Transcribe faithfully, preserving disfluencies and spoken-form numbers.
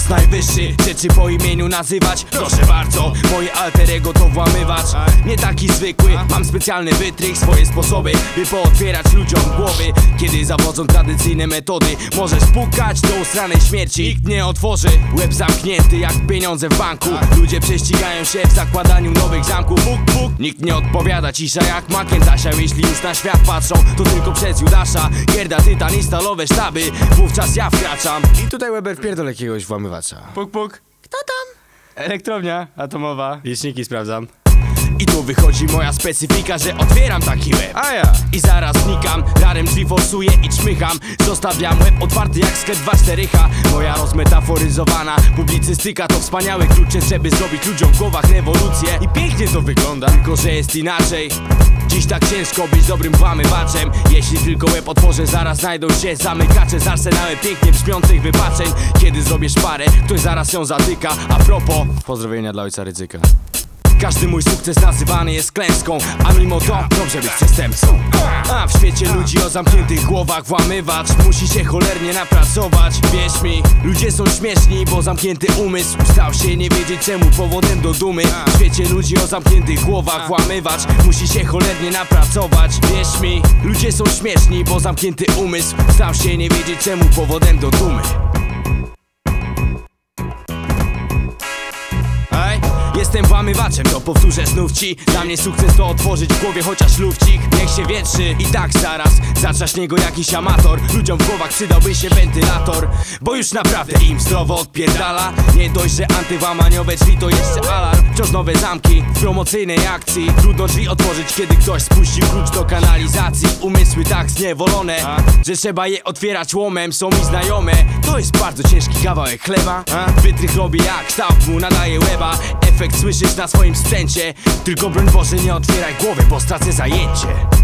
czas najwyższy rzeczy po imieniu nazywać. Proszę bardzo, moje alter ego to włamywacz. Nie taki zwykły, mam specjalny wytrych, swoje sposoby, by pootwierać ludziom głowy. Kiedy zawodzą tradycyjne metody, możesz pukać do usranej śmierci, nikt nie otworzy. Łeb zamknięty jak pieniądze w banku. Ludzie prześcigają się w zakładaniu nowych zamków. Puk, puk, nikt nie odpowiada, cisza jak Macintasha. Jeśli już na świat patrzą, to tylko przez Judasza. Gierda, tytan i stalowe sztaby, wówczas ja wkraczam. I tutaj Weber wpierdol jakiegoś włamywacza. Puk, puk. Kto tam? Elektrownia atomowa. Liczniki sprawdzam. I tu wychodzi moja specyfika, że otwieram taki łeb. A ja. I zaraz znikam, rarem drzwi forsuję i czmycham. Zostawiam łeb otwarty jak sklep dwa cztery H. Moja rozmetaforyzowana publicystyka to wspaniały klucz, żeby zrobić ludziom w głowach rewolucję. I pięknie to wygląda, tylko że jest inaczej. Dziś tak ciężko być dobrym włamywaczem. Jeśli tylko łeb otworzę, zaraz znajdą się zamykacze z arsenałem pięknie brzmiących wypaczeń. Kiedy zrobię szparę, ktoś zaraz ją zatyka. A propos, Pozdrowienia dla ojca Rydzyka. każdy mój sukces nazywany jest klęską, a mimo to dobrze być przestępcą. A w świecie ludzi o zamkniętych głowach włamywacz musi się cholernie napracować. Wierz mi, ludzie są śmieszni, bo zamknięty umysł stał się nie wiedzieć czemu powodem do dumy. W świecie ludzi o zamkniętych głowach włamywacz musi się cholernie napracować. Wierz mi, ludzie są śmieszni, bo zamknięty umysł stał się nie wiedzieć czemu powodem do dumy. Jestem włamywaczem, to powtórzę znów ci. Dla mnie sukces to otworzyć w głowie chociaż lufcik. Niech się wietrzy i tak zaraz zatrzaśnie go jakiś amator. Ludziom w głowach przydałby się wentylator, bo już naprawdę im zdrowo odpierdala. Nie dość, że antywłamaniowe drzwi to jeszcze alarm. Wciąż nowe zamki w promocyjnej akcji. Trudno drzwi otworzyć, kiedy ktoś spuścił klucz do kanalizacji. Umysły tak zniewolone, że trzeba je otwierać łomem. Są mi znajome, to jest bardzo ciężki kawałek chleba. Wytrych robi jak kształt mu nadaje łeba. Efekt słyszysz na swoim sprzęcie. Tylko broń Boże nie otwieraj głowy, bo stracę zajęcie.